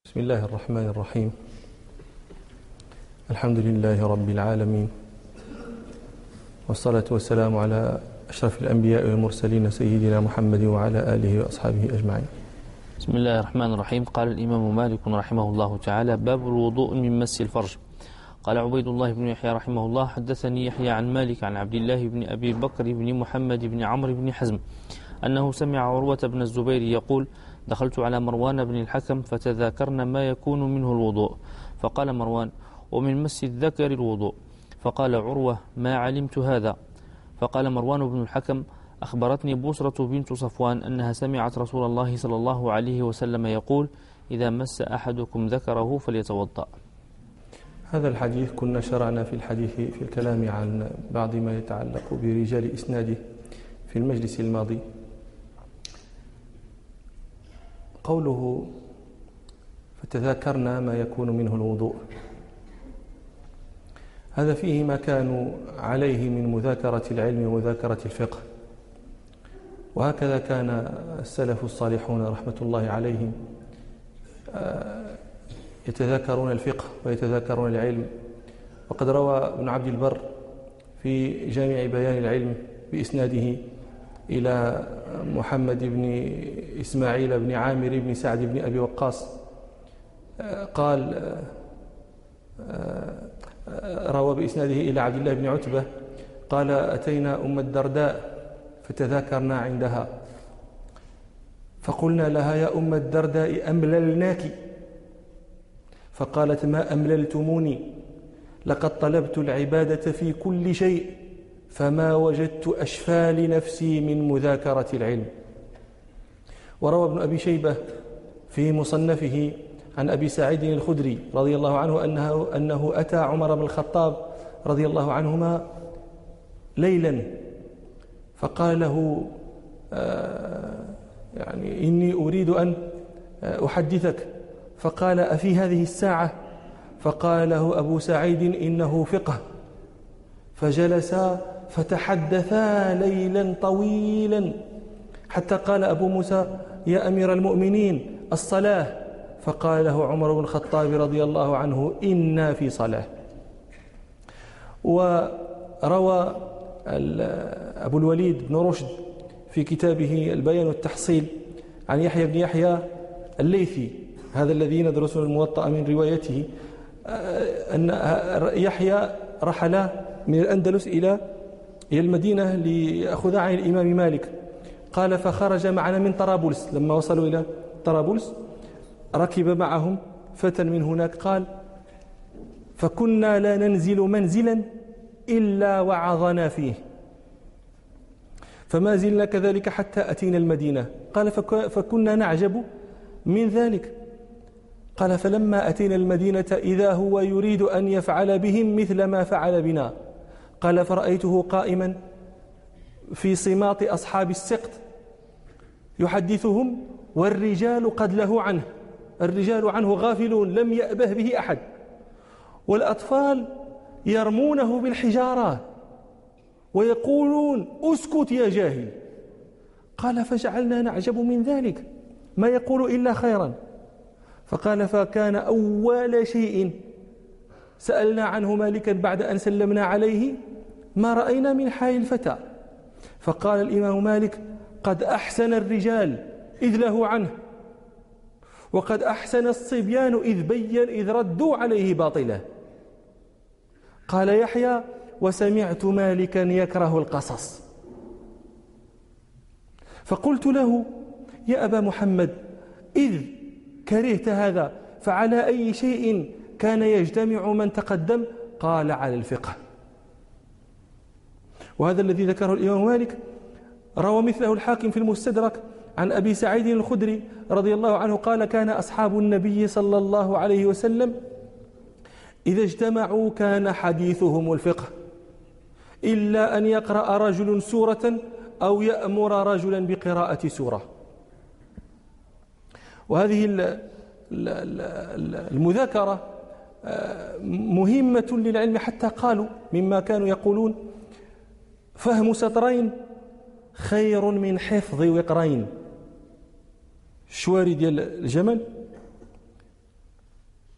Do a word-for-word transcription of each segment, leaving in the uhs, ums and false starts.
بسم الله الرحمن الرحيم. الحمد لله رب العالمين، والصلاة والسلام على أشرف الأنبياء والمرسلين سيدنا محمد وعلى آله وأصحابه أجمعين. بسم الله الرحمن الرحيم. قال الإمام مالك رحمه الله تعالى: باب الوضوء من مس الفرج. قال عبيد الله بن يحيى رحمه الله: حدثني يحيى عن مالك عن عبد الله بن أبي بكر بن محمد بن عمرو بن حزم أنه سمع عروة بن الزبير يقول: دخلت على مروان بن الحكم فتذاكرنا ما يكون منه الوضوء، فقال مروان: ومن مس الذكر الوضوء. فقال عروة: ما علمت هذا. فقال مروان بن الحكم: أخبرتني بوسرة بنت صفوان أنها سمعت رسول الله صلى الله عليه وسلم يقول: إذا مس أحدكم ذكره فليتوضأ. هذا الحديث كنا شرعنا في الحديث في الكلام عن بعض ما يتعلق برجال إسناده في المجلس الماضي. قوله فتذاكرنا ما يكون منه الوضوء، هذا فيه ما كانوا عليه من مذاكرة العلم ومذاكرة الفقه، وهكذا كان السلف الصالحون رحمة الله عليهم يتذاكرون الفقه ويتذاكرون العلم. وقد روى ابن عبد البر في جامع بيان العلم بإسناده إلى محمد بن إسماعيل بن عامر بن سعد بن أبي وقاص قال: روى بإسناده إلى عبد الله بن عتبة قال: أتينا أم الدرداء فتذاكرنا عندها، فقلنا لها: يا أم الدرداء أمللناك؟ فقالت: ما أمللتموني، لقد طلبت العبادة في كل شيء فما وجدت أشفى لنفسي من مذاكرة العلم. وروى ابن أبي شيبة في مصنفه عن أبي سعيد الخدري رضي الله عنه أنه, أنه أتى عمر بن الخطاب رضي الله عنهما ليلا فقال له: آه يعني إني أريد أن أحدثك. فقال: أفي هذه الساعة؟ فقال له أبو سعيد: إنه فقه. فجلسا فتحدثا ليلا طويلا حتى قال أبو موسى: يا أمير المؤمنين الصلاة. فقال له عمر بن الخطاب رضي الله عنه: إنا في صلاة. وروى أبو الوليد بن رشد في كتابه البيان والتحصيل عن يحيى بن يحيى الليثي، هذا الذي ندرس الموطأ من روايته، أن يحيى رحل من الأندلس إلى إلى المدينة ليأخذ عن الإمام مالك. قال: فخرج معنا من طرابلس. لما وصلوا إلى طرابلس ركب معهم فتى من هناك. قال: فكنا لا ننزل منزلا إلا وعظنا فيه، فما زلنا كذلك حتى أتينا المدينة. قال: فكنا نعجب من ذلك. قال: فلما أتينا المدينة إذا هو يريد أن يفعل بهم مثل ما فعل بنا. قال: فرأيته قائما في صماط أصحاب السقط يحدثهم والرجال قد له عنه، الرجال عنه غافلون لم يأبه به أحد، والأطفال يرمونه بالحجارات ويقولون: أسكت يا جاهل. قال: فجعلنا نعجب من ذلك، ما يقول إلا خيرا. فقال: فكان أول شيء سألنا عنه مالكا بعد أن سلمنا عليه: ما رأينا من حال الفتى؟ فقال الإمام مالك: قد أحسن الرجال إذ له عنه، وقد أحسن الصبيان إذ بين إذ ردوا عليه باطله. قال يحيى: وسمعت مالكا يكره القصص، فقلت له: يا أبا محمد، إذ كرهت هذا فعلى أي شيء كان يجتمع من تقدم؟ قال: على الفقه. وهذا الذي ذكره الإمام مالك روى مثله الحاكم في المستدرك عن أبي سعيد الخدري رضي الله عنه قال: كان أصحاب النبي صلى الله عليه وسلم إذا اجتمعوا كان حديثهم الفقه، إلا أن يقرأ رجل سورة أو يأمر رجلا بقراءة سورة. وهذه المذاكرة مهمة للعلم، حتى قالوا مما كانوا يقولون: فهم سطرين خير من حفظ وقرين. الشواري ديال الجمل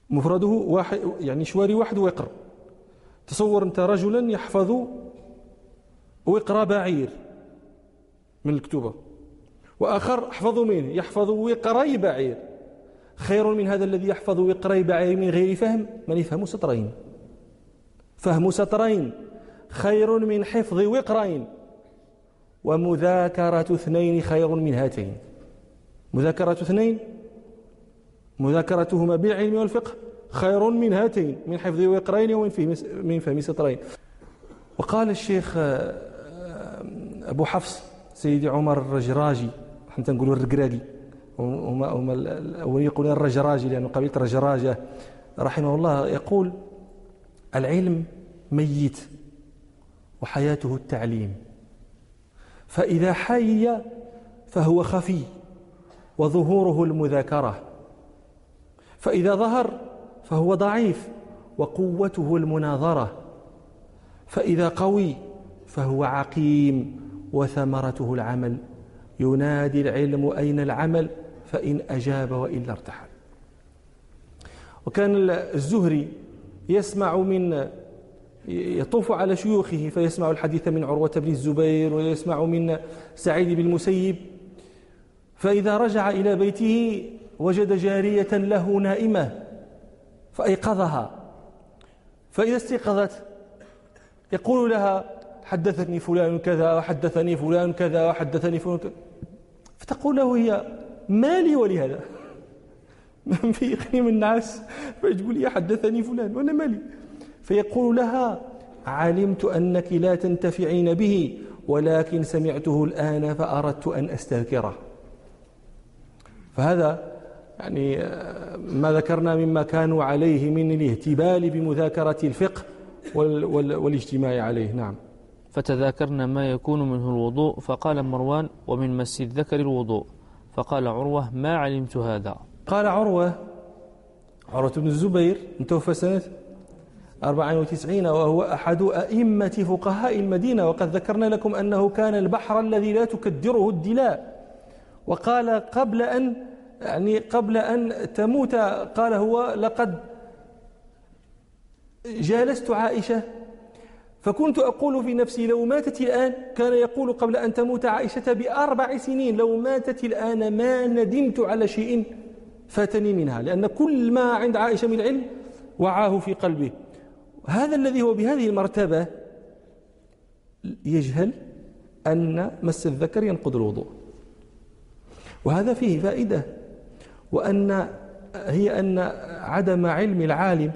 مفرده واحد، يعني شواري واحد وقر. تصور أنت رجلا يحفظ وقر بعير من الكتوبة، وآخر أحفظ منه يحفظ وقري بعير، خير من هذا الذي يحفظ وقري بعير من غير فهم، من يفهم سطرين. فهم سطرين خير من حفظ وقرين، ومذاكرة اثنين خير من هاتين. مذاكرة اثنين، مذاكرتهما بالعلم والفقه خير من هاتين، من حفظ وقرين ومن فهم من فهم سطرين. وقال الشيخ أبو حفص سيدي عمر الرجراجي، حتى نقولوا الرقراقي، هما هما الأولين يقولون الرجراجي لأنه قبيلة الرجراجة، رحمه الله، يقول: العلم ميت وحياته التعليم، فإذا حي فهو خفي وظهوره المذاكرة، فإذا ظهر فهو ضعيف وقوته المناظرة، فإذا قوي فهو عقيم وثمرته العمل. ينادي العلم أين العمل، فإن أجاب وإلا ارتحل. وكان الزهري يسمع من يطوف على شيوخه فيسمع الحديث من عروة بن الزبير ويسمع من سعيد بن المسيب، فإذا رجع إلى بيته وجد جارية له نائمة فأيقظها، فإذا استيقظت يقول لها: حدثني فلان كذا وحدثني فلان كذا وحدثني فلان كذا، فتقول له هي: مالي ولهذا؟ من في إقليم الناس فتقول لي حدثني فلان وأنا مالي؟ فيقول لها: علمت أنك لا تنتفعين به، ولكن سمعته الآن فأردت أن أستذكره. فهذا يعني ما ذكرنا مما كانوا عليه من الاهتبال بمذاكرة الفقه والاجتماع عليه. نعم. فتذاكرنا ما يكون منه الوضوء، فقال مروان: ومن مس الذكر الوضوء. فقال عروة: ما علمت هذا. قال عروة عروة بن الزبير متوفى سنة أربعة وتسعين، وهو أحد أئمة فقهاء المدينة، وقد ذكرنا لكم أنه كان البحر الذي لا تكدره الدلاء. وقال قبل أن يعني قبل أن تموت، قال هو: لقد جالست عائشة فكنت أقول في نفسي لو ماتت الآن، كان يقول قبل أن تموت عائشة بأربع سنين: لو ماتت الآن ما ندمت على شيء فاتني منها، لأن كل ما عند عائشة من العلم وعاه في قلبه. هذا الذي هو بهذه المرتبة يجهل أن مس الذكر ينقض الوضوء، وهذا فيه فائدة، وأن هي أن عدم علم العالم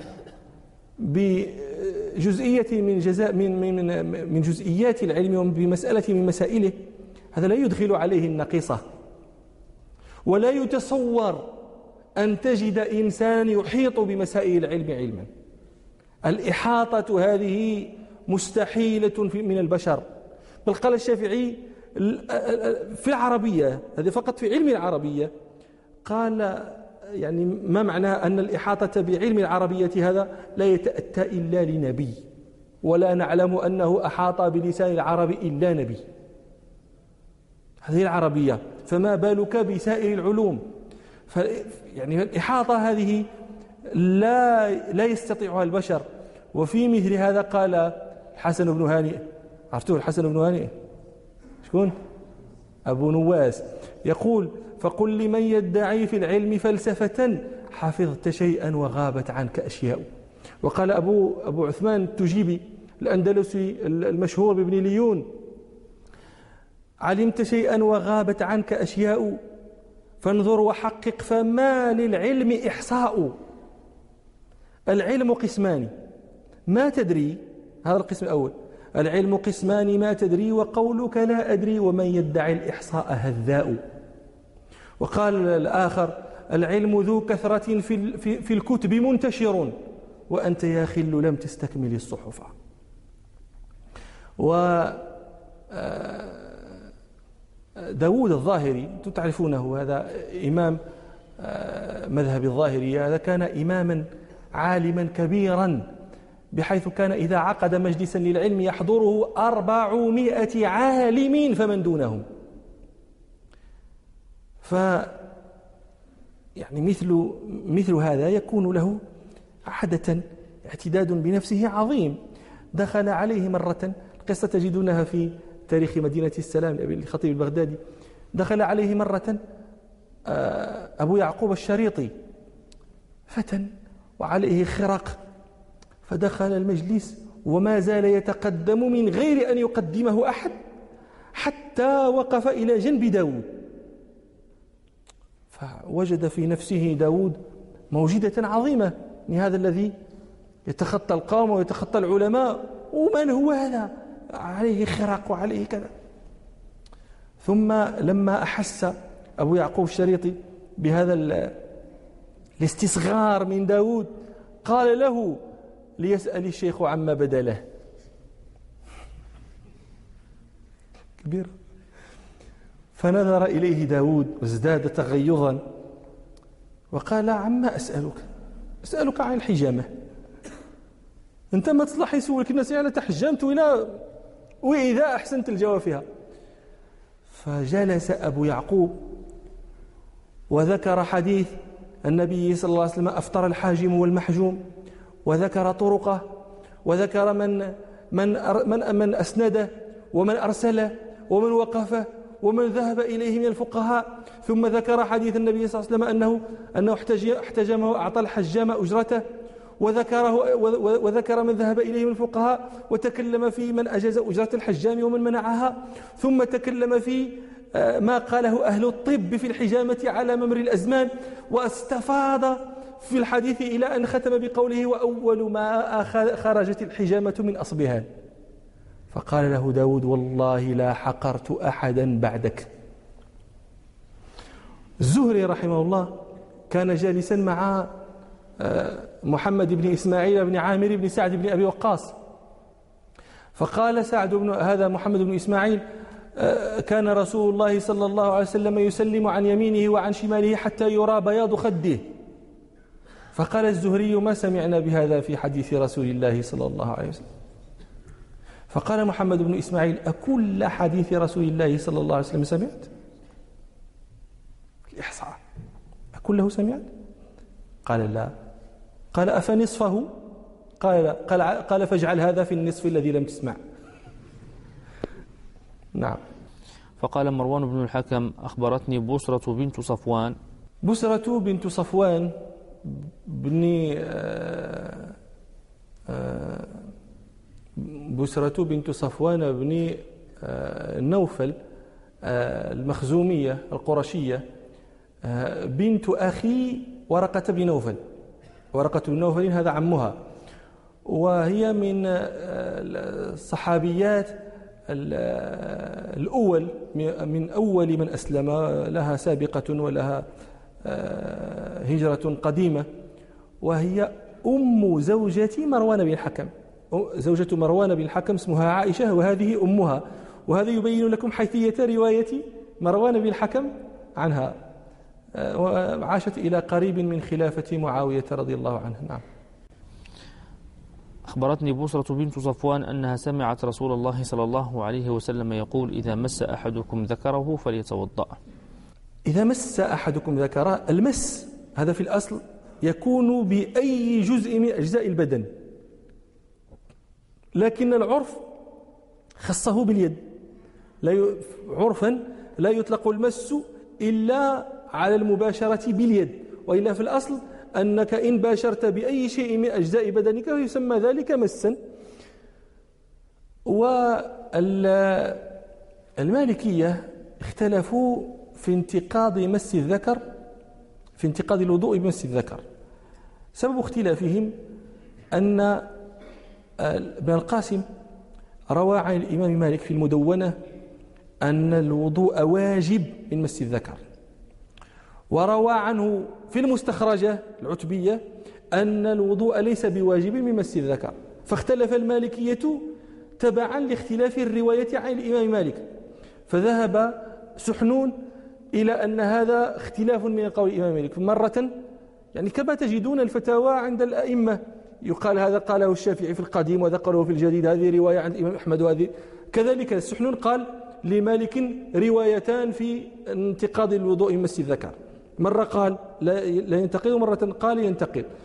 بجزئية من جزاء من من من جزئيات العلم وبمسألة من مسائله، هذا لا يدخل عليه النقيصة. ولا يتصور أن تجد إنسان يحيط بمسائل العلم علما. الإحاطة هذه مستحيلة من البشر. بل قال الشافعي في العربية، هذا فقط في علم العربية، قال يعني ما معنى أن الإحاطة بعلم العربية هذا لا يتأتى إلا لنبي، ولا نعلم أنه أحاط بلسان العرب إلا نبي. هذه العربية، فما بالك بسائر العلوم؟ يعني الإحاطة هذه لا لا يستطيعها البشر. وفي مثل هذا قال الحسن بن هانئ، عرفتوه الحسن بن هانئ شكون؟ أبو نواس، يقول: فقل لمن يدعي في العلم فلسفة حفظت شيئا وغابت عنك أشياء. وقال أبو, أبو عثمان التجيبي الأندلسي المشهور بابن ليون: علمت شيئا وغابت عنك أشياء، فانظر وحقق فما للعلم إحصاء. العلم قسمان ما تدري، هذا القسم الأول، العلم قسمان ما تدري وقولك لا أدري، ومن يدعي الإحصاء هذاء. وقال الآخر: العلم ذو كثرة في, في, في الكتب منتشر، وأنت يا خل لم تستكمل الصحف. و داود الظاهري تعرفونه، هذا إمام مذهب الظاهرية، هذا كان إماما عالما كبيرا، بحيث كان إذا عقد مجلسا للعلم يحضره أربعمائة عالم فمن دونهم. ف يعني مثل مثل هذا يكون له عادة اعتداد بنفسه عظيم. دخل عليه مرة، القصة تجدونها في تاريخ مدينة السلام للخطيب البغدادي. دخل عليه مرة أبو يعقوب الشريطي، فتى وعليه خرق، فدخل المجلس وما زال يتقدم من غير أن يقدمه أحد حتى وقف إلى جنب داود، فوجد في نفسه داود موجدة عظيمة من هذا الذي يتخطى القوم ويتخطى العلماء، ومن هو هذا؟ عليه خرق وعليه كذا. ثم لما أحس أبو يعقوب الشريطي بهذا الاستصغار من داود قال له ليسأل الشيخ عما بدا له. كبير. فنظر إليه داود وازداد تغيظا وقال عما أسألك؟ أسألك عن الحجامة، أنت ما تصلح يسولك الناس يعني تحجمت إلى وإذا أحسنت الجواب فيها. فجلس أبو يعقوب وذكر حديث النبي صلى الله عليه وسلم أفطر الحاجم والمحجوم، وذكر طرقه، وذكر من من من من أسنده ومن أرسله ومن وقفه ومن ذهب إليه من الفقهاء. ثم ذكر حديث النبي صلى الله عليه وسلم أنه أنه احتجمه وأعطى الحجام أجرته، وذكره وذكر من ذهب إليه من الفقهاء، وتكلم في من أجاز أجرة الحجام ومن منعها. ثم تكلم في ما قاله أهل الطب في الحجامة على ممر الأزمان، واستفاض في الحديث إلى أن ختم بقوله وأول ما خرجت الحجامة من أصبهان. فقال له داود والله لا حقرت أحدا بعدك. الزهري رحمه الله كان جالسا مع محمد بن إسماعيل بن عامر بن سعد بن أبي وقاص، فقال سعد بن هذا محمد بن إسماعيل كان رسول الله صلى الله عليه وسلم يسلم عن يمينه وعن شماله حتى يرى بياض خده. فقال الزهري ما سمعنا بهذا في حديث رسول الله صلى الله عليه وسلم. فقال محمد بن إسماعيل أكل حديث رسول الله صلى الله عليه وسلم سمعت؟ الإحصاء أكله سمعت؟ قال لا. قال أفنصفه؟ قال لا. قال, قال فاجعل هذا في النصف الذي لم تسمع. نعم. فقال مروان بن الحكم أخبرتني بسرة بنت صفوان. بسرة بنت صفوان بن آآ آآ بسرة بنت صفوان بن نوفل المخزومية القرشية، بنت أخي ورقة بن نوفل. ورقة بن نوفل هذا عمها، وهي من الصحابيات الأول من أول من أسلم، لها سابقة ولها هجرة قديمة، وهي أم زوجة مروان بن الحكم. زوجة مروان بن الحكم اسمها عائشة وهذه أمها، وهذا يبين لكم حيثية رواية مروان بن الحكم عنها، وعاشت إلى قريب من خلافة معاوية رضي الله عنه. نعم. أخبرتني بسرة بنت صفوان أنها سمعت رسول الله صلى الله عليه وسلم يقول إذا مس أحدكم ذكره فليتوضأ. إذا مس أحدكم ذكره، المس هذا في الأصل يكون بأي جزء من أجزاء البدن، لكن العرف خصه باليد. لا عرفا لا يطلق المس إلا على المباشرة باليد، وإلا في الأصل أنك إن باشرت بأي شيء من أجزاء بدنك يسمى ذلك مسا. والمالكية اختلفوا في انتقاض مس الذكر، في انتقاض الوضوء بمس الذكر. سبب اختلافهم أن ابن القاسم روى عن الإمام مالك في المدونة أن الوضوء واجب من مس الذكر، وروى عنه في المستخرجة العتبية أن الوضوء ليس بواجب من مس الذكر. فاختلف المالكية تبعا لاختلاف الرواية عن الإمام مالك، فذهب سحنون إلى أن هذا اختلاف من قول الإمام مالك مرة، يعني كما تجدون الفتاوى عند الأئمة يقال هذا قاله الشافعي في القديم وهذا قاله في الجديد، هذه رواية عند الإمام أحمد، وهذه كذلك السحنون قال لمالك روايتان في انتقاض الوضوء من مس الذكر، مرة قال لا ينتقض ومرة قال ينتقض.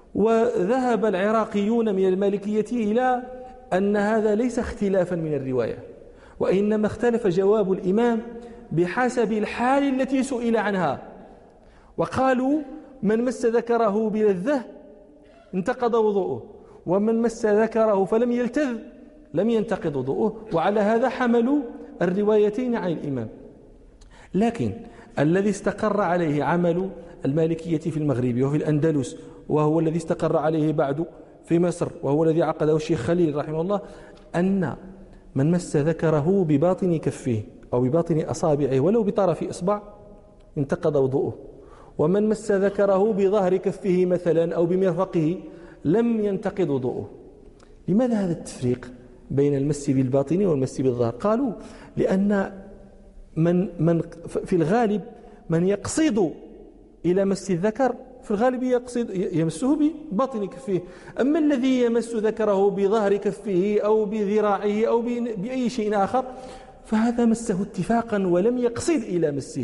وذهب العراقيون من المالكية إلى أن هذا ليس اختلافا من الرواية، وإنما اختلف جواب الإمام بحسب الحال التي سئل عنها. وقالوا من مس ذكره بلذة انتقض وضوءه، ومن مس ذكره فلم يلتذ لم ينتقض وضوءه، وعلى هذا حملوا الروايتين عن الإمام. لكن الذي استقر عليه عمل المالكية في المغرب وفي الأندلس، وهو الذي استقر عليه بعد في مصر، وهو الذي عقده الشيخ خليل رحمه الله، أن من مس ذكره بباطن كفه أو بباطن أصابعه ولو بطرف إصبع انتقض وضوءه، ومن مس ذكره بظهر كفه مثلا أو بمرفقه لم ينتقض وضوءه. لماذا هذا التفريق بين المس بالباطن والمس بالظهر؟ قالوا لأن من, من في الغالب من يقصد إلى مس الذكر في الغالب يقصد يمسه بباطن كفه، أما الذي يمس ذكره بظهر كفه أو بذراعه أو بأي شيء آخر فهذا مسه اتفاقا ولم يقصد إلى مسه.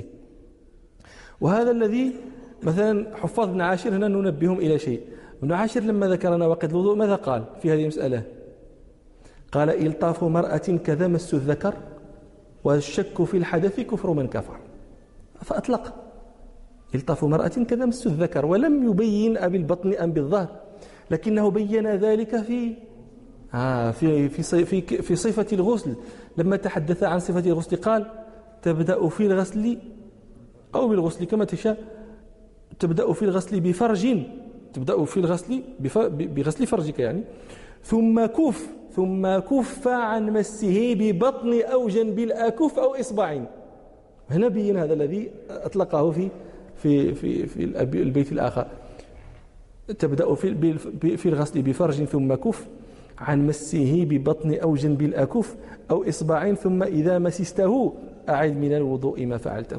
وهذا الذي مثلا حفاظ ابن عاشر هنا ننبههم إلى شيء. ابن عاشر لما ذكر نواقض الوضوء ماذا قال في هذه المسألة؟ قال إلطاف مرأة كذا مس الذكر والشك في الحدث كفر من كفر، فأطلق إلطاف مرأة كذا مس الذكر، ولم يبين أبي البطن أم بالظهر، لكنه بين ذلك في آه في في في في صفة الغسل. لما تحدث عن صفة الغسل قال تبدأ في الغسل أو بالغسل كما تشاء، تبدأ في الغسل بفرج، تبدأ في الغسل بغسل فرجك يعني، ثم كف ثم كف عن مسه ببطن أو جنب الأكف أو إصبع. هنا بين هذا الذي أطلقه في في في في البيت الآخر، تبدأ في في الغسل بفرج ثم كف عن مسه ببطن أو جنب الأكف أو إصبع، ثم إذا مسسته أعد من الوضوء ما فعلته.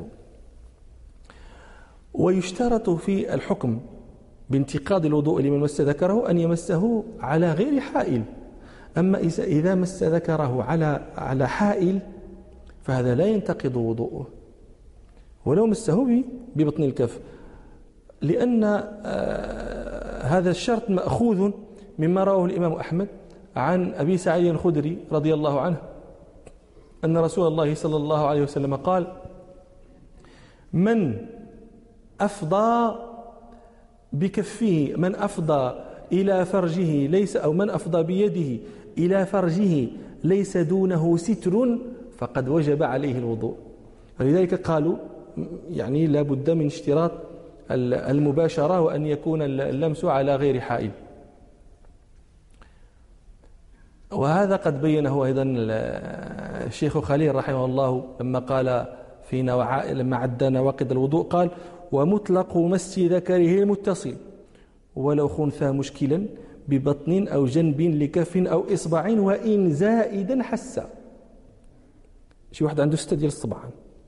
ويشترط في الحكم بانتقاض الوضوء لمن مس ذكره أن يمسه على غير حائل. أما إذا مس ذكره على على حائل فهذا لا ينتقض وضوءه ولو مسه ببطن الكف، لأن هذا الشرط مأخوذ مما رواه الإمام أحمد عن أبي سعيد الخدري رضي الله عنه أن رسول الله صلى الله عليه وسلم قال: من أفضى بكفه من أفضى إلى فرجه ليس أو من أفضى بيده إلى فرجه ليس دونه ستر فقد وجب عليه الوضوء. ولذلك قالوا يعني لا بد من اشتراط المباشرة وأن يكون اللمس على غير حائل. وهذا قد بينه أيضا الشيخ خليل رحمه الله لما قال في نوع لما عد نواقض الوضوء قال: ومطلق مس ذكره المتصل ولو خنثى مشكلا ببطن أو جنب لكف أو إصبع وإن زائدا حسا. شي واحد عنده ستة ديال الصبع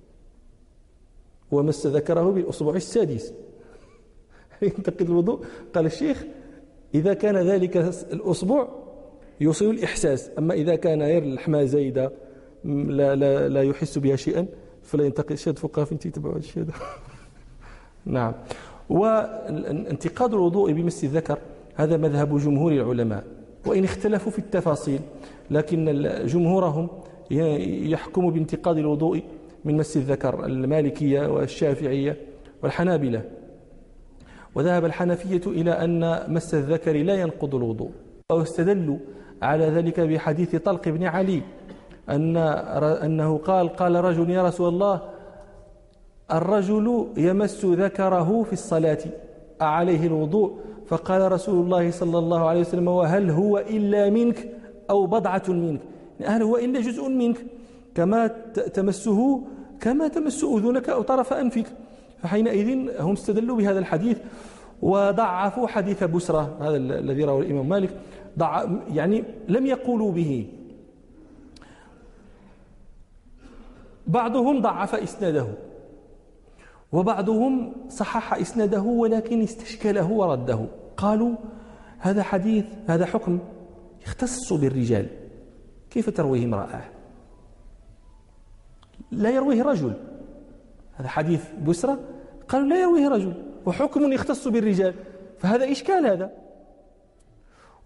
ومس ذكره بالأصبع السادس ينتقد الوضوء. قال الشيخ: إذا كان ذلك الأصبع يوصل الإحساس، أما إذا كان غير اللحمة زايدة لا, لا, لا يحس بها شيئا فلا ينتقد. شاد فقهاء فين تتبعوا هذا الشيء. نعم. وانتقاد الوضوء بمس الذكر هذا مذهب جمهور العلماء، وإن اختلفوا في التفاصيل لكن جمهورهم يحكم بانتقاد الوضوء من مس الذكر، المالكية والشافعية والحنابلة. وذهب الحنفية إلى أن مس الذكر لا ينقض الوضوء، واستدلوا على ذلك بحديث طلق بن علي أن أنه قال: قال رجل: يا رسول الله، الرجل يمس ذكره في الصلاة أعليه الوضوء؟ فقال رسول الله صلى الله عليه وسلم: وهل هو إلا منك أو بضعة منك؟ هل هو إلا جزء منك كما تمسه كما تمس أذنك أو طرف أنفك؟ فحينئذ هم استدلوا بهذا الحديث وضعفوا حديث بسرة هذا الذي رواه الإمام مالك، ضع يعني لم يقولوا به. بعضهم ضعف إسناده وبعضهم صحح إسناده ولكن استشكله ورده. قالوا: هذا حديث هذا حكم يختص بالرجال، كيف ترويه امرأة؟ لا يرويه رجل. هذا حديث بسرة قالوا لا يرويه رجل وحكم يختص بالرجال، فهذا إشكال. هذا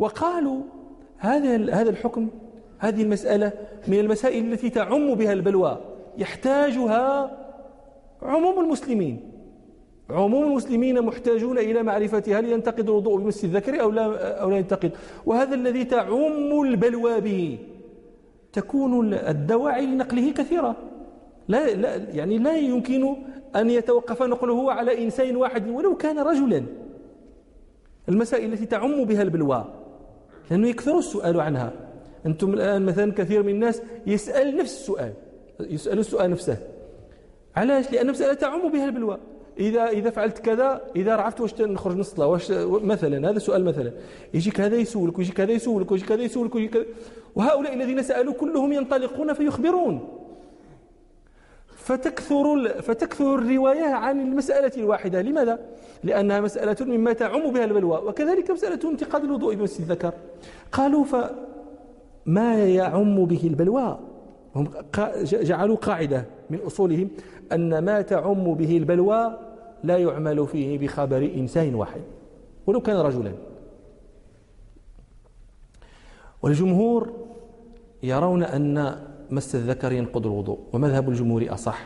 وقالوا هذا هذا الحكم، هذه المسألة من المسائل التي تعم بها البلوى، يحتاجها عموم المسلمين. عموم المسلمين محتاجون إلى معرفة هل ينتقد الوضوء بمس الذكر أو لا أو لا ينتقد، وهذا الذي تعم البلوى به. تكون الدواعي لنقله كثيرة، لا لا يعني لا يمكن أن يتوقف نقله على إنسان واحد ولو كان رجلا. المسائل التي تعم بها البلوى لأنه يكثر السؤال عنها. أنتم الآن مثلا كثير من الناس يسأل نفس السؤال، يسأل السؤال نفسه. علاش؟ لأن المسألة تعم بها البلوى. إذا إذا فعلت كذا، إذا رعفت واش نخرج نصلى، واش مثلا، هذا السؤال مثلا. يجيك هذا يسولك ويجيك هذا يسولك ويجيك هذا يسولك ويجيك هذا، وهؤلاء الذين سألوا كلهم ينطلقون فيخبرون، فتكثر فتكثر الرواية عن المسألة الواحدة. لماذا؟ لأنها مسألة مما تعم بها البلوى. وكذلك مسألة انتقاد الوضوء بمس الذكر. قالوا فما يعم به البلوى، هم جعلوا قاعدة من أصولهم أن ما تعم به البلوى لا يعمل فيه بخبر إنسان واحد ولو كان رجلا. والجمهور يرون أن مس الذكر ينقض الوضوء، ومذهب الجمهور أصح.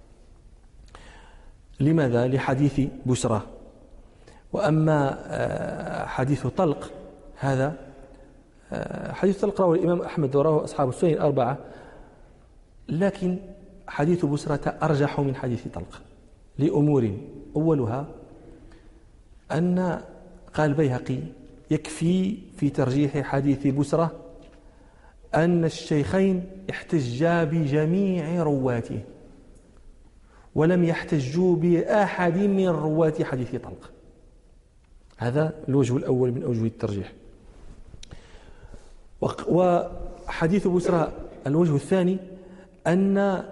لماذا؟ لحديث بشرى. وأما حديث طلق، هذا حديث طلق رواه الإمام أحمد وراه أصحاب السنن الأربعة، لكن حديث بسرة أرجح من حديث طلق لأمور. أولها أن قال البيهقي يكفي في ترجيح حديث بسرة أن الشيخين احتجا بجميع رواته ولم يحتجوا بأحد من رواة حديث طلق. هذا الوجه الأول من أوجه الترجيح. وحديث بسرة الوجه الثاني أن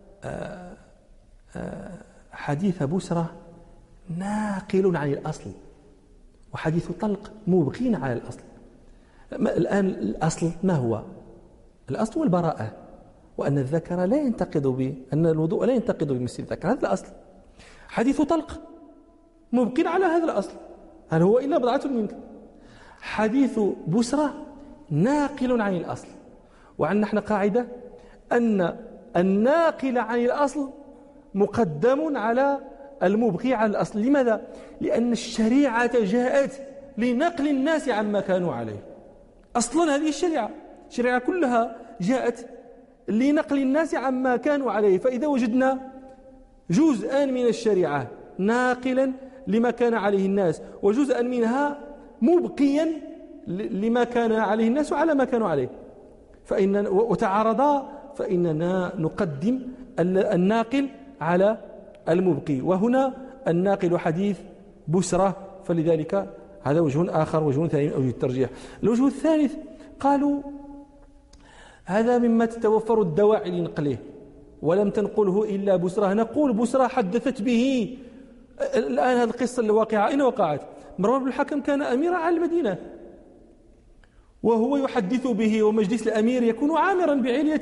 حديث بسرة ناقل عن الأصل، وحديث طلق مبقين على الأصل. الآن الأصل ما هو؟ الأصل والبراءة، وأن الذكر لا ينتقد ب أن الوضوء لا ينتقد بمس الذكر، هذا الأصل. حديث طلق مبقين على هذا الأصل، هل هو إلا بضعة منك. حديث بسرة ناقل عن الأصل، وعندنا نحن قاعدة أن الناقل عن الأصل مقدم على المبقي على الأصل. لماذا؟ لأن الشريعة جاءت لنقل الناس عما كانوا عليه. أصلا هذه الشريعة الشريعة كلها جاءت لنقل الناس عما كانوا عليه. فإذا وجدنا جزءا من الشريعة ناقلا لما كان عليه الناس، وجزءا منها مبقيا لما كان عليه الناس وعلى ما كانوا عليه، فإن وتعارضا فإننا نقدم الناقل على المبقي. وهنا الناقل حديث بسرة، فلذلك هذا وجه آخر، وجه ثاني من أوجه الترجيح. الوجه الثالث قالوا هذا مما تتوفر الدواعي لنقله، ولم تنقله إلا بسرة. نقول بسرة حدثت به. الآن هذه القصة الواقعة أين وقعت؟ مروان بن الحكم كان أميرا على المدينة، وهو يحدث به، ومجلس الأمير يكون عامرا بعلية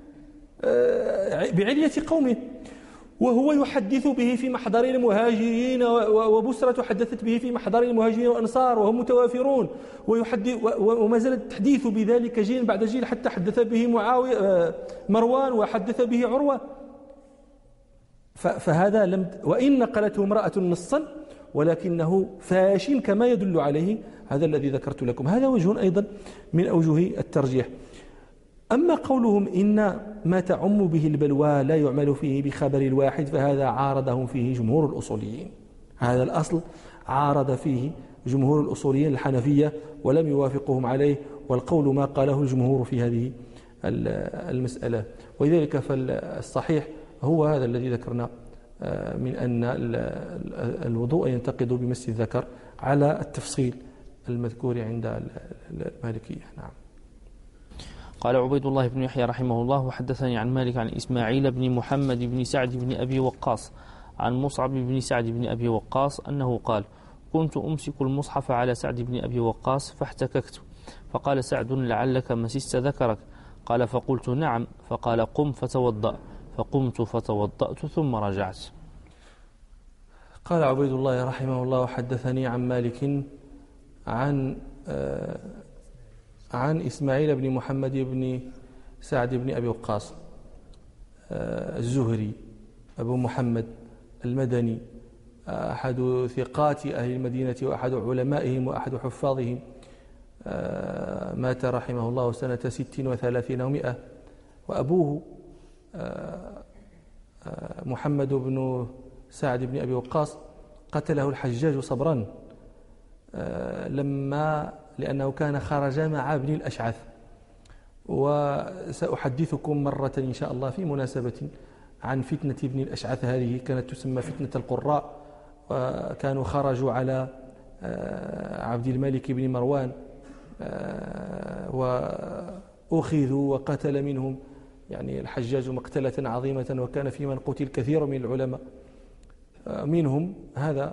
بعلية قومه، وهو يحدث به في محضر المهاجرين، وبسرة حدثت به في محضر المهاجرين والأنصار وهم متوافرون، ويحدث وما زال التحديث بذلك جيل بعد جيل حتى حدث به معاوية مروان وحدث به عروة. فهذا لم وإن نقلته امرأة نصا ولكنه فاش كما يدل عليه هذا الذي ذكرت لكم. هذا وجه أيضا من أوجه الترجيح. أما قولهم إن ما تعم به البلوى لا يعمل فيه بخبر الواحد، فهذا عارضهم فيه جمهور الأصوليين. هذا الأصل عارض فيه جمهور الأصوليين الحنفية ولم يوافقهم عليه، والقول ما قاله الجمهور في هذه المسألة. ولذلك فالصحيح هو هذا الذي ذكرنا من أن الوضوء ينتقد بمس الذكر على التفصيل المذكور عند المالكية. نعم. قال عبيد الله بن يحيى رحمه الله: وحدثني عن مالك عن إسماعيل بن محمد بن سعد بن أبي وقاص عن مصعب بن سعد بن أبي وقاص أنه قال: كنت أمسك المصحف على سعد بن أبي وقاص فاحتككت، فقال سعد: لعلك مسست ذكرك؟ قال: فقلت: نعم. فقال: قم فتوضأ. فقمت فتوضأت ثم رجعت. قال عبيد الله رحمه الله: حدثني عن مالك عن عن إسماعيل بن محمد بن سعد بن أبي وقاص الزهري أبو محمد المدني، أحد ثقات أهل المدينة وأحد علمائهم وأحد حفاظهم، مات رحمه الله سنة ست وثلاثين ومئة. وأبوه محمد بن سعد بن أبي وقاص قتله الحجاج صبرا لما لأنه كان خرج مع ابن الأشعث. وسأحدثكم مرة إن شاء الله في مناسبة عن فتنة ابن الأشعث، هذه كانت تسمى فتنة القراء، وكانوا خرجوا على عبد الملك بن مروان وأخذوا وقتل منهم يعني الحجاج مقتلة عظيمة، وكان في من قتل كثير من العلماء، منهم هذا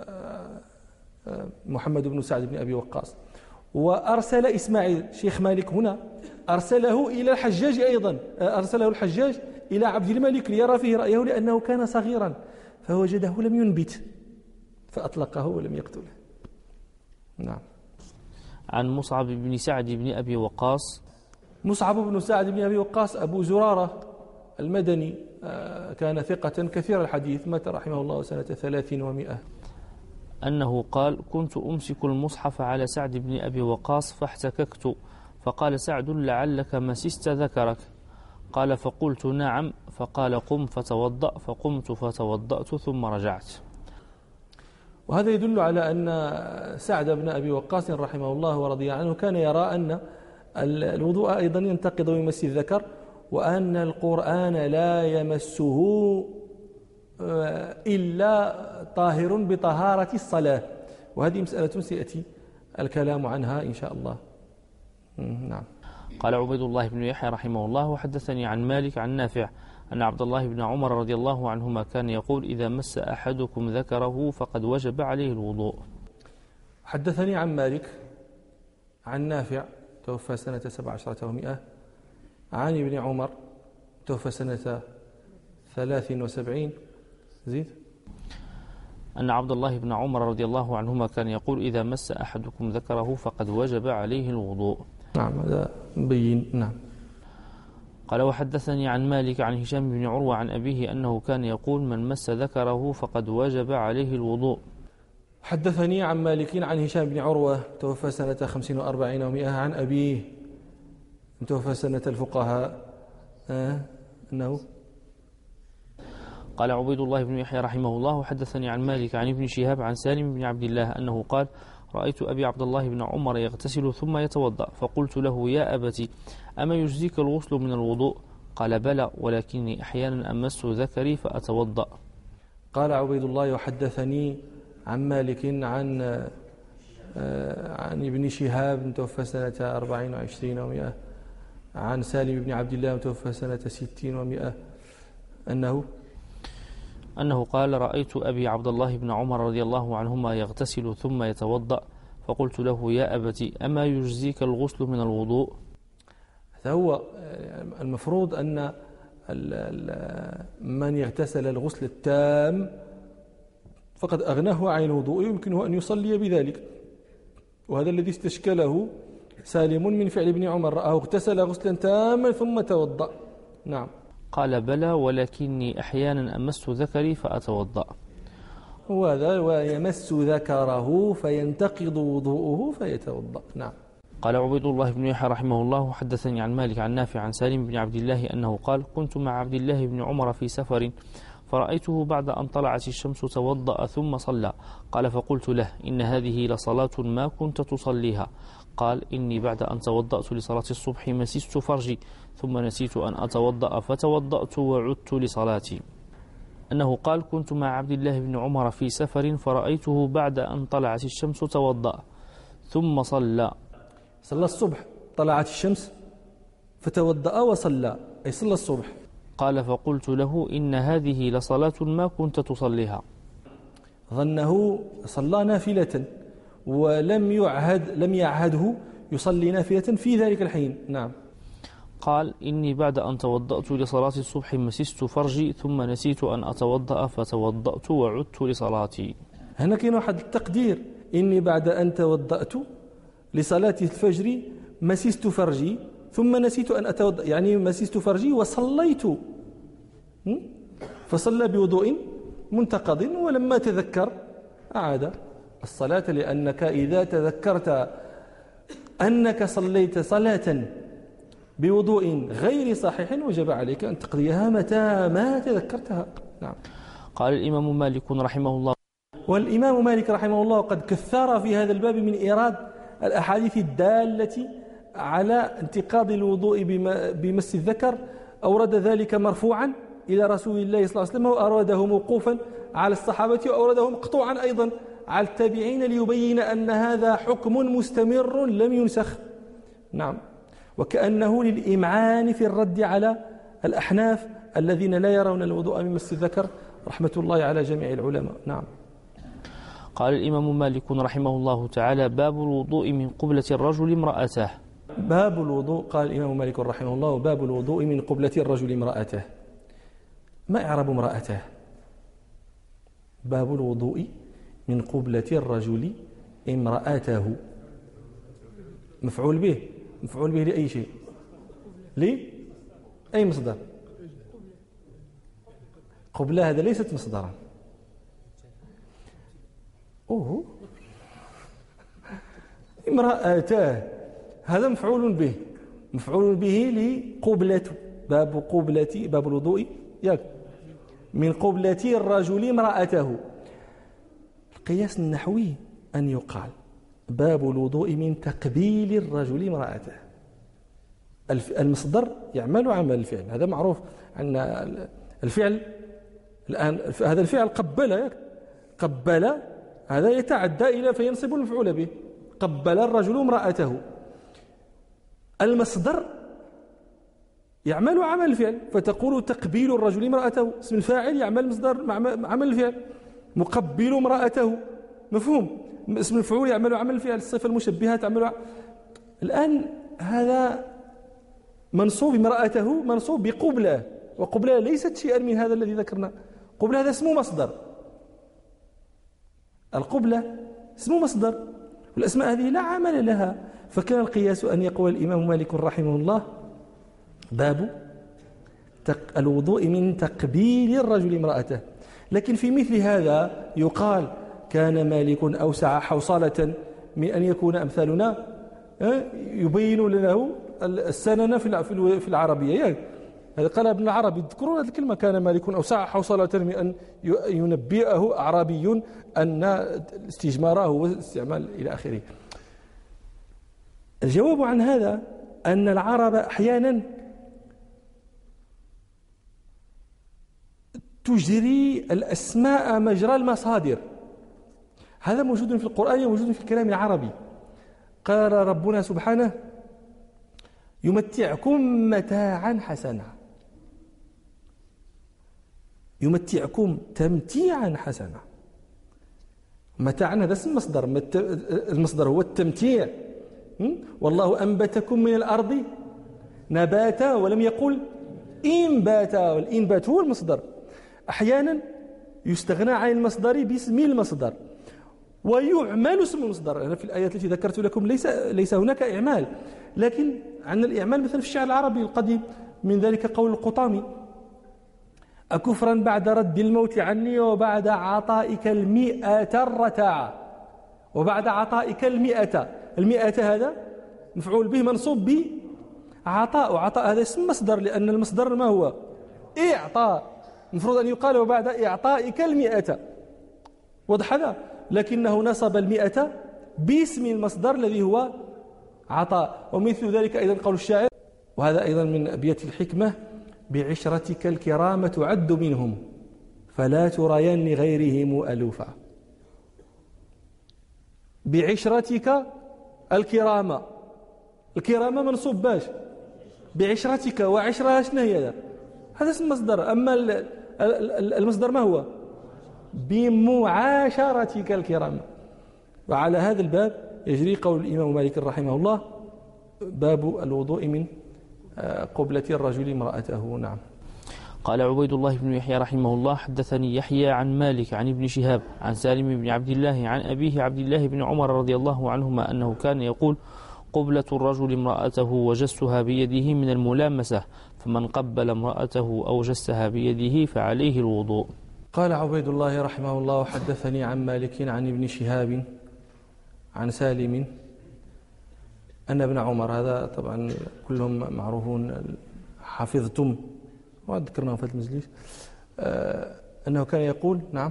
محمد بن سعد بن أبي وقاص. وأرسل إسماعيل شيخ مالك هنا أرسله إلى الحجاج أيضا، أرسله الحجاج إلى عبد الملك ليرى فيه رأيه، لأنه كان صغيرا فوجده لم ينبت فأطلقه ولم يقتله. نعم. عن مصعب بن سعد بن أبي وقاص. مصعب بن سعد بن أبي وقاص أبو زرارة المدني، كان ثقة كثير الحديث، مات رحمه الله سنة ثلاثين ومئة. أنه قال: كنت أمسك المصحف على سعد بن أبي وقاص فاحتككت، فقال سعد: لعلك مسست ذكرك. قال: فقلت: نعم. فقال: قم فتوضأ. فقمت فتوضأت ثم رجعت. وهذا يدل على أن سعد بن أبي وقاص رحمه الله ورضي عنه كان يرى أن الوضوء أيضا ينتقض بمس الذكر، وأن القرآن لا يمسه إلا طاهر بطهارة الصلاة، وهذه مسألة سيأتي الكلام عنها إن شاء الله. نعم. قال عبيد الله بن يحيى رحمه الله: وحدثني عن مالك عن نافع أن عبد الله بن عمر رضي الله عنهما كان يقول: إذا مس أحدكم ذكره فقد وجب عليه الوضوء. حدثني عن مالك عن نافع توفى سنة سبع عشرة ومئة، عن ابن عمر توفى سنة ثلاث وسبعين. زيد. أن عبد الله بن عمر رضي الله عنهما كان يقول: إذا مس أحدكم ذكره فقد وجب عليه الوضوء. نعم، هذا بين. نعم. قال: وحدثني عن مالك عن هشام بن عروة عن أبيه أنه كان يقول: من مس ذكره فقد وجب عليه الوضوء. حدثني عن مالك عن هشام بن عروة توفى سنة خمس وأربعين ومئة، عن أبيه توفى سنة الفقهاء، آه أنه قال عبيد الله بن يحيى رحمه الله: وحدثني عن مالك عن ابن شهاب عن سالم بن عبد الله أنه قال: رأيت أبي عبد الله بن عمر يغتسل ثم يتوضأ، فقلت له: يا أبتي، أما يجزيك الغسل من الوضوء؟ قال: بلى، ولكني أحيانا أمس ذكري فأتوضأ. قال عبيد الله: وحدثني عن مالك عن عن ابن شهاب توفى سنة أربعين وعشرين ومئة، عن سالم بن عبد الله توفى سنة ستين ومئة، أنه أنه قال: رأيت أبي عبد الله بن عمر رضي الله عنهما يغتسل ثم يتوضأ، فقلت له: يا أبتي، أما يجزيك الغسل من الوضوء؟ هو المفروض أن من يغتسل الغسل التام فقد أغناه عن الوضوء، يمكنه أن يصلي بذلك، وهذا الذي استشكله سالم من فعل ابن عمر، رآه اغتسل غسلا تاما ثم توضأ. نعم. قال: بلى، ولكني أحيانا أمس ذكري فأتوضأ. وهذا ويمس ذكره فينتقض وضوءه فيتوضأ. نعم. قال عبيد الله بن يحيى رحمه الله: وحدثني عن مالك عن نافع عن سالم بن عبد الله أنه قال: كنت مع عبد الله بن عمر في سفر، فرأيته بعد أن طلعت الشمس توضأ ثم صلى. قال: فقلت له: إن هذه لصلاة ما كنت تصليها. قال: إني بعد أن توضأت لصلاة الصبح مسست فرجي، ثم نسيت أن أتوضأ فتوضأت وعدت لصلاتي. أنه قال: كنت مع عبد الله بن عمر في سفر، فرأيته بعد أن طلعت الشمس توضأ ثم صلى. صلى الصبح، طلعت الشمس فتوضأ وصلى، أي صلى الصبح. قال: فقلت له: إن هذه لصلاة ما كنت تصليها. ظنه صلى نافلة ولم يعهد لم يعهده يصلي نافلة في ذلك الحين. نعم. قال: إني بعد أن توضأت لصلاة الصبح مسست فرجي، ثم نسيت أن أتوضأ فتوضأت وعدت لصلاتي. هنا كاين واحد التقدير: إني بعد أن توضأت لصلاة الفجر مسست فرجي ثم نسيت أن أتوضأ، يعني مسست فرجي وصليت، فصلى بوضوء منتقض ولما تذكر أعاد الصلاة، لأنك إذا تذكرت أنك صليت صلاة بوضوء غير صحيح وجب عليك أن تقضيها متى ما تذكرتها. نعم. قال الإمام مالك رحمه الله. والإمام مالك رحمه الله قد كثر في هذا الباب من إيراد الأحاديث الدالة على انتقاض الوضوء بمس الذكر، أورد ذلك مرفوعا إلى رسول الله صلى الله عليه وسلم، وأورده موقوفا على الصحابة، وأورده مقطوعا أيضا على التابعين، ليبين أن هذا حكم مستمر لم ينسخ. نعم. وكأنه للإمعان في الرد على الأحناف الذين لا يرون الوضوء من مس الذكر، رحمة الله على جميع العلماء. نعم. قال الإمام مالك رحمه الله تعالى: باب الوضوء من قبلة الرجل امرأته. باب الوضوء، قال الإمام مالك رحمه الله: باب الوضوء من قبلة الرجل امرأته. ما إعراب امرأته؟ باب الوضوء من قبلة الرجل امرأته، مفعول به، مفعول به لأي شيء، لي أي مصدر؟ قبلة هذا ليست مصدرا. أوه امرأته هذا مفعول به، مفعول به لقبلة، باب قبلة، باب الوضوء ياك من قبلة الرجل امرأته. القياس النحوي أن يقال باب الوضوء من تقبيل الرجل امرأته. المصدر يعمل عمل الفعل، هذا معروف أن الفعل الآن، هذا الفعل قبل، قبل هذا يتعدى إلى فينصب المفعول به، قبل الرجل امرأته. المصدر يعمل عمل الفعل، فتقول تقبيل الرجل امرأته، اسم الفاعل يعمل مصدر عمل الفعل، مقبل امرأته، مفهوم؟ اسم المفعول يعمل عمل الفعل، الصفة المشبهة تعمل عمل. الآن هذا منصوب امرأته، منصوب بقبلة، وقبلة ليست شيئا من هذا الذي ذكرنا. قبلة هذا اسمه مصدر، القبلة اسمه مصدر، والأسماء هذه لا عمل لها. فكان القياس أن يقول الإمام مالك رحمه الله: باب الوضوء من تقبيل الرجل امرأته. لكن في مثل هذا يقال: كان مالك أوسع حوصلة من أن يكون أمثالنا يبين لنا السنن في العربية. هذا قال ابن العربي، تذكرون هذه الكلمة: كان مالك أوسع حوصلة من أن ينبئه أعرابي أن استجماره واستعمال إلى آخره. الجواب عن هذا أن العرب أحيانا تجري الأسماء مجرى المصادر، هذا موجود في القرآن وموجود في الكلام العربي. قال ربنا سبحانه: يمتعكم متاعا حسنا، يمتعكم تمتيعا حسنا. متاعا هذا اسم مصدر، المصدر هو التمتيع. والله أنبتكم من الأرض نباتا، ولم يقل إنباتا، والإنبات هو المصدر. أحيانا يستغنى عن المصدر باسم المصدر ويعمل اسم المصدر. أنا في الآيات التي ذكرت لكم ليس ليس هناك إعمال، لكن عندنا الإعمال مثلا في الشعر العربي القديم، من ذلك قول القطامي: أكفرا بعد رد الموت عني وبعد عطائك المئة الرتاع. وبعد عطائك المئة، المئة هذا مفعول به منصوب بعطاء، وعطاء هذا اسم مصدر، لأن المصدر ما هو؟ إعطاء. المفروض أن يقال وبعد إعطائك المئة، وضح هذا، لكنه نصب المئة باسم المصدر الذي هو عطاء. ومثل ذلك أيضا قول الشاعر، وهذا أيضا من أبيات الحكمة: بعشرتك الكرامة تعد منهم فلا ترين لغيرهم ألوفا. بعشرتك الكرامة، الكرامة منصوب باش بعشرتك، وعشرة شنو هي هذا؟ هذا اسم مصدر. أما المصدر ما هو؟ بمعاشرتك الكرامة. وعلى هذا الباب يجري قول الإمام مالك رحمه الله: باب الوضوء من قبلة الرجل امرأته. نعم. قال عبيد الله بن يحيى رحمه الله: حدثني يحيى عن مالك عن ابن شهاب عن سالم بن عبد الله عن أبيه عبد الله بن عمر رضي الله عنهما أنه كان يقول: قبلة الرجل امرأته وجسها بيده من الملامسة، فمن قبل امرأته أو جسها بيده فعليه الوضوء. قال عبيد الله رحمه الله: حدثني عن مالك عن ابن شهاب عن سالم أن ابن عمر، هذا طبعا كلهم معروفون حفظتم وذكرناهم في المجلس، أنه كان يقول: نعم.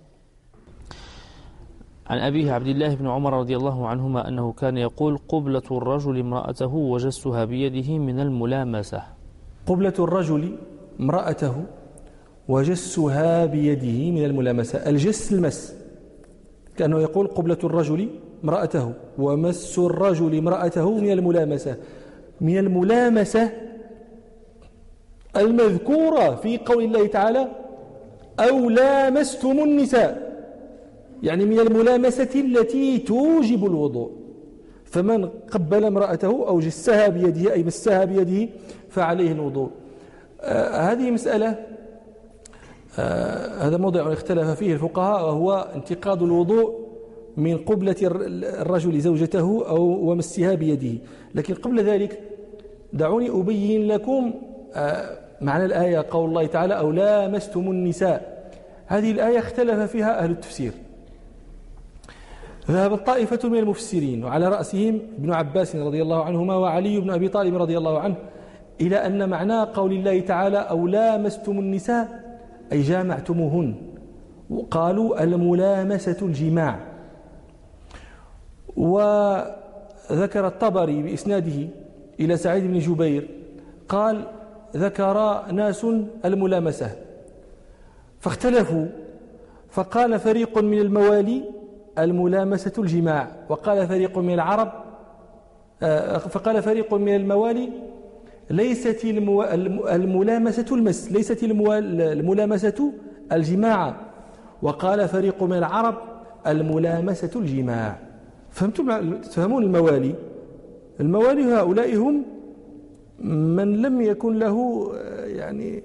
عن أبيه عبد الله بن عمر رضي الله عنهما أنه كان يقول: قبلة الرجل امرأته وجسها بيده من الملامسة. قبلة الرجل امرأته وجسها بيده من الملامسة. الجس المس، كأنه يقول: قبلة الرجل امرأته ومس الرجل امرأته من الملامسة. من الملامسة المذكورة في قول الله تعالى: أو لامستم النساء، يعني من الملامسة التي توجب الوضوء. فمن قبل امرأته أو جسها بيده أي مسها بيده فعليه الوضوء. آه هذه مسألة، آه هذا موضع اختلف فيه الفقهاء، وهو انتقاض الوضوء من قبلة الرجل زوجته أو ومسها بيده. لكن قبل ذلك دعوني أبين لكم آه معنى الآية. قول الله تعالى: أو لامستم النساء، هذه الآية اختلف فيها أهل التفسير. ذهبت طائفة من المفسرين وعلى رأسهم ابن عباس رضي الله عنهما وعلي بن أبي طالب رضي الله عنه إلى أن معنى قول الله تعالى: أو لامستم النساء أي جامعتموهن، وقالوا الملامسة الجماع. وذكر الطبري بإسناده إلى سعيد بن جبير قال: ذكر ناس الملامسة فاختلفوا، فقال فريق من الموالي الملامسة الجماع، وقال فريق من العرب فقال فريق من الموالي ليست الملامسة المس، ليست الملامسة الجماع، وقال فريق من العرب الملامسة الجماع. فهمتم؟ تفهمون الموالي؟ الموالي هؤلاء هم من لم يكن له يعني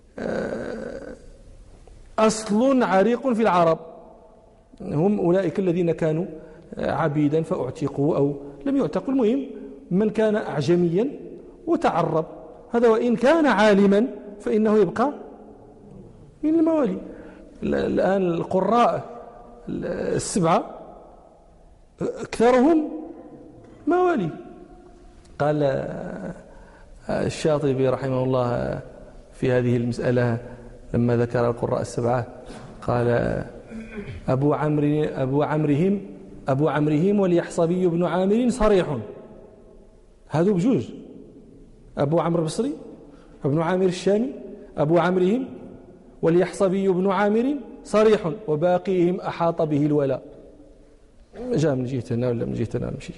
أصل عريق في العرب، هم أولئك الذين كانوا عبيدا فأعتقوا أو لم يعتقوا. المهم من كان أعجميا وتعرب، هذا وإن كان عالما فإنه يبقى من الموالي. الآن القراء السبعة أكثرهم موالي. قال الشاطبي رحمه الله في هذه المسألة لما ذكر القراء السبعة قال: أبو عمرو أبو عمرهم أبو عمرهم واليحصبي بن عامر صريح. هذو بجوج، أبو عمرو البصري ابن عامر الشامي، أبو عمرهم واليحصبي بن عامر صريح، وباقيهم أحاط به الولاء. جاء من جهتنا ولا من جهتنا نمشي.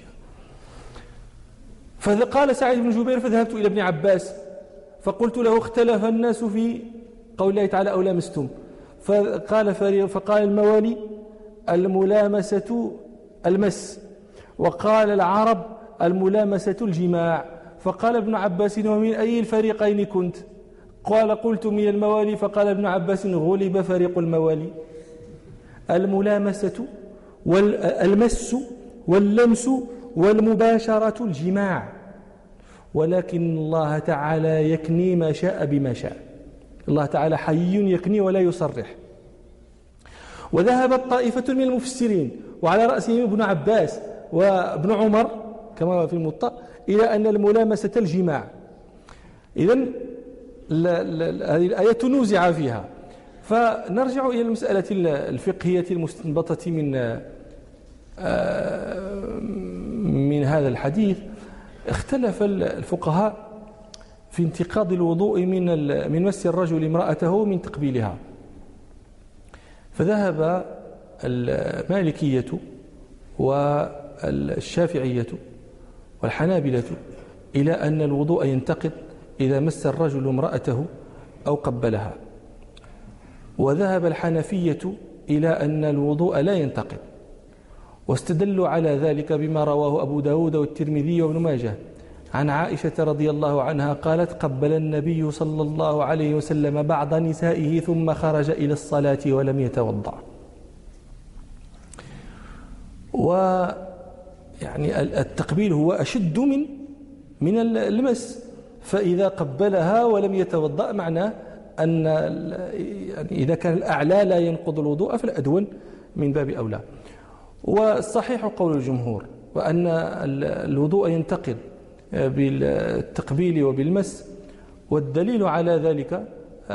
فقال سعيد بن جبير: فذهبت إلى ابن عباس فقلت له: اختلف الناس في قول الله تعالى: أو لامستم. فقال فقال الموالي الملامسة المس، وقال العرب الملامسة الجماع. فقال ابن عباس: ومن أي الفريقين كنت؟ قال: قلت من الموالي. فقال ابن عباس: غلب فريق الموالي. الملامسة والمس واللمس والمباشرة الجماع، ولكن الله تعالى يكني ما شاء بما شاء. الله تعالى حي يكني ولا يصرح. وذهبت طائفة من المفسرين وعلى رأسهم ابن عباس وابن عمر كما في الموطأ إلى أن الملامسة الجماع. إذن هذه الآية نوزع فيها. فنرجع إلى المسألة الفقهية المستنبطة من من هذا الحديث. اختلف الفقهاء في انتقاض الوضوء من من مس الرجل امرأته من تقبيلها. فذهب المالكية والشافعية والحنابلة إلى أن الوضوء ينتقض إذا مس الرجل امرأته أو قبلها، وذهب الحنفية إلى أن الوضوء لا ينتقض، واستدلوا على ذلك بما رواه أبو داود والترمذي وابن ماجه عن عائشة رضي الله عنها قالت: قبل النبي صلى الله عليه وسلم بعض نسائه ثم خرج إلى الصلاة ولم يتوضأ. يعني التقبيل هو أشد من من المس، فإذا قبلها ولم يتوضأ معناه أن يعني إذا كان الأعلى لا ينقض الوضوء فالأدون من باب أولى. والصحيح قول الجمهور، وأن الوضوء ينتقض بالتقبيل وبالمس، والدليل على ذلك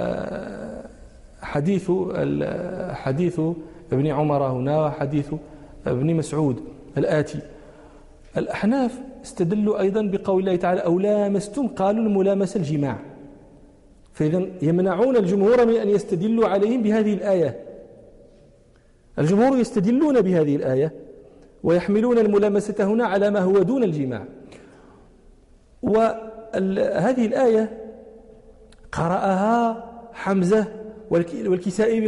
حديث حديث ابن عمر هنا وحديث ابن مسعود الآتي. الأحناف استدلوا أيضا بقول الله تعالى أو لامستم، قالوا الملامسة الجماع، فإذا يمنعون الجمهور من أن يستدلوا عليهم بهذه الآية. الجمهور يستدلون بهذه الآية ويحملون الملامسة هنا على ما هو دون الجماع. وهذه الآية قرأها حمزة والكسائي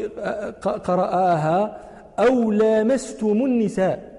قرأها أو لامستم النساء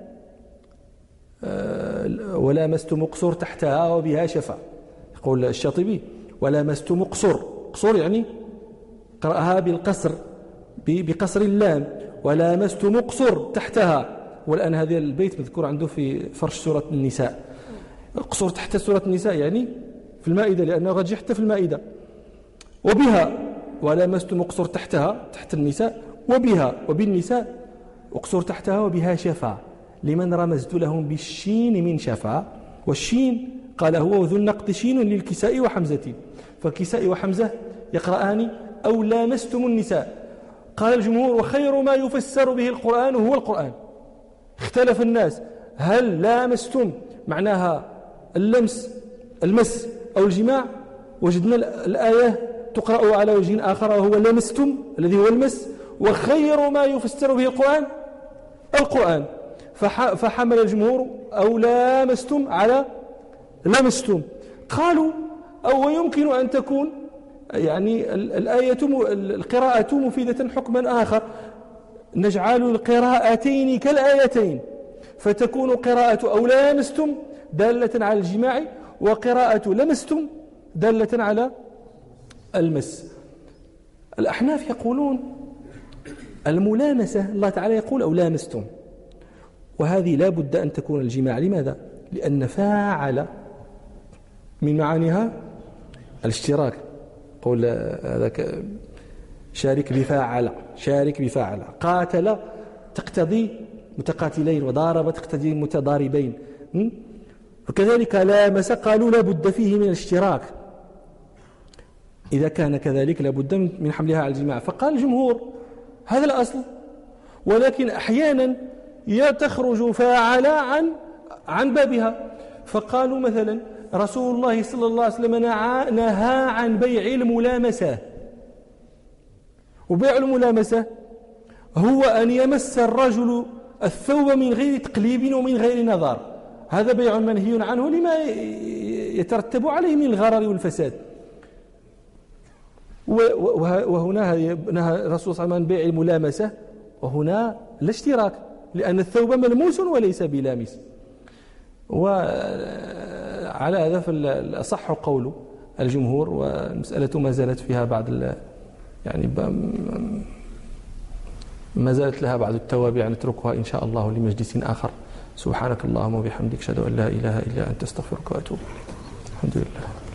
ولامستم قصور تحتها وبها شفا، يقول الشاطبي ولامستم قصر، قصر يعني قرأها بالقصر بقصر اللام، ولامستم قصر تحتها. والآن هذا البيت مذكور عنده في فرش سورة النساء، قصور تحت سورة النساء يعني في المائدة، لأنه غادي حتى في المائدة. وبها ولامستم قصور تحتها تحت النساء، وبها وبالنساء اقصر تحتها وبها شفا، لمن رمزت لهم بالشين من شفا. والشين قال هو ذو النقد شين للكساء وحمزة، فالكساء وحمزة يقرآن أو لامستم النساء. قال الجمهور وخير ما يفسر به القرآن هو القرآن. اختلف الناس هل لامستم معناها اللمس المس أو الجماع، وجدنا الآية تقرأ على وجه آخر وهو لمستم الذي هو المس، وخير ما يفسر به القرآن القرآن، فحمل الجمهور أو لامستم على لمستم. قالوا أو يمكن أن تكون يعني الآية القراءة مفيدة حكما آخر، نجعل القراءتين كالآيتين، فتكون قراءة أو لامستم دالة على الجماع، وقراءة لمستم دالة على المس. الأحناف يقولون الملامسة الله تعالى يقول أو لامستم، وهذه لا بد أن تكون الجماع. لماذا؟ لأن فاعل من معانيها الاشتراك، قول هذاك شارك بفاعل، شارك بفاعل. قاتل تقتضي متقاتلين، وضارب تقتضي متضاربين، وكذلك لامس قالوا لا بد فيه من الاشتراك. إذا كان كذلك لا بد من حملها على الجماع. فقال الجمهور هذا الأصل، ولكن أحيانا تخرج فاعل عن عن بابها. فقالوا مثلا رسول الله صلى الله عليه وسلم نهى عن بيع الملامسة، وبيع الملامسة هو أن يمس الرجل الثوب من غير تقليب ومن غير نظر، هذا بيع منهي عنه لما يترتب عليه من الغرر والفساد. وهنا نهى الرسول صلى الله عليه وسلم عن بيع الملامسة، وهنا لا اشتراك لأن الثوب ملموس وليس بلامس. وعلى هذا فالأصح قول الجمهور، والمسألة ما زالت فيها بعض يعني ما زالت لها بعض التوابع، نتركها إن شاء الله لمجلس آخر. سبحانك اللهم وبحمدك أشهد أن لا إله إلا أنت أستغفرك وأتوب إليك. الحمد لله.